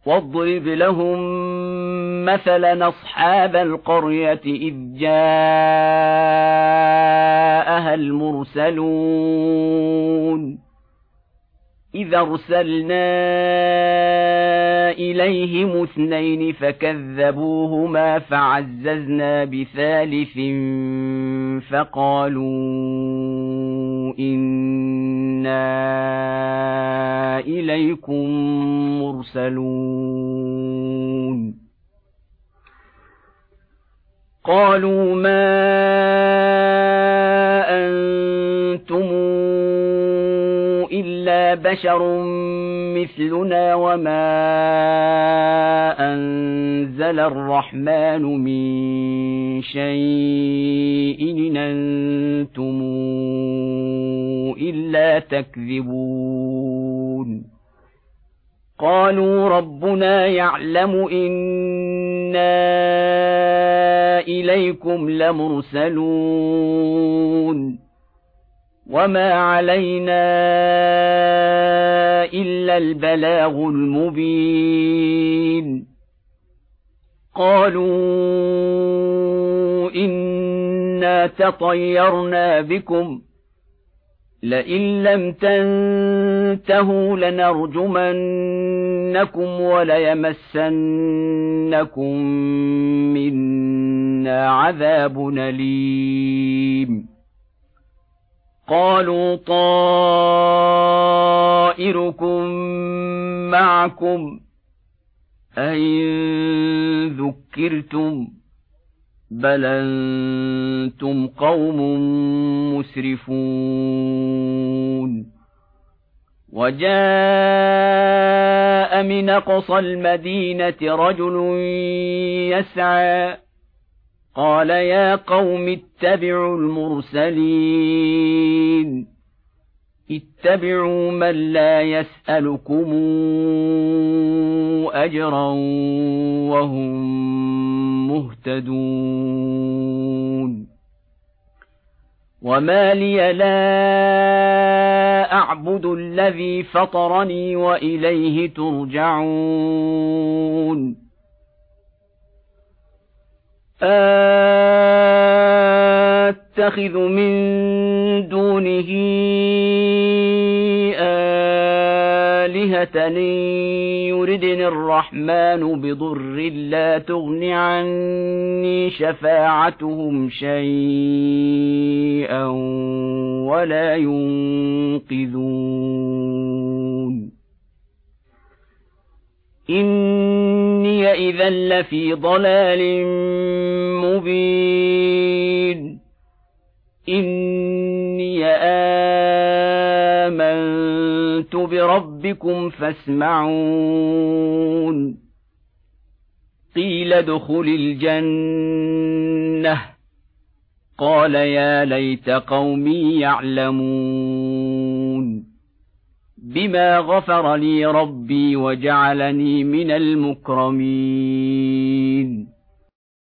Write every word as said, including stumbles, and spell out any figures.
واضرب لهم مثلا أصحاب القرية إذ جاءها المرسلون إذ أرسلنا إليهم اثنين فكذبوهما فعززنا بثالث فقالوا إنا إليكم مرسلون قالوا ما أنتم إلا بشر مثلنا وما أنزل الرحمن من شيء إن أنتم إلا تكذبون قالوا ربنا يعلم إنا إليكم لمرسلون وما علينا إلا البلاغ المبين قالوا إنا تطيرنا بكم لئن لم تنتهوا لنرجمنكم وليمسنكم منا عذاب أليم قالوا طائركم معكم أئن ذكرتم بل أنتم قوم مسرفون وجاء من أقصى المدينة رجل يسعى قال يا قوم اتبعوا المرسلين اتبعوا من لا يسألكم أجرا وهم مهتدون وما لي لا أعبد الذي فطرني وإليه ترجعون أتخذ من دونه آلهة يردني الرحمن بضر لا تغن عني شفاعتهم شيئا ولا ينقذون إني إذا لفي ضلال مبين إني آمنت بربكم فاسمعون قيل ادخل الجنة قال يا ليت قومي يعلمون بما غفر لي ربي وجعلني من المكرمين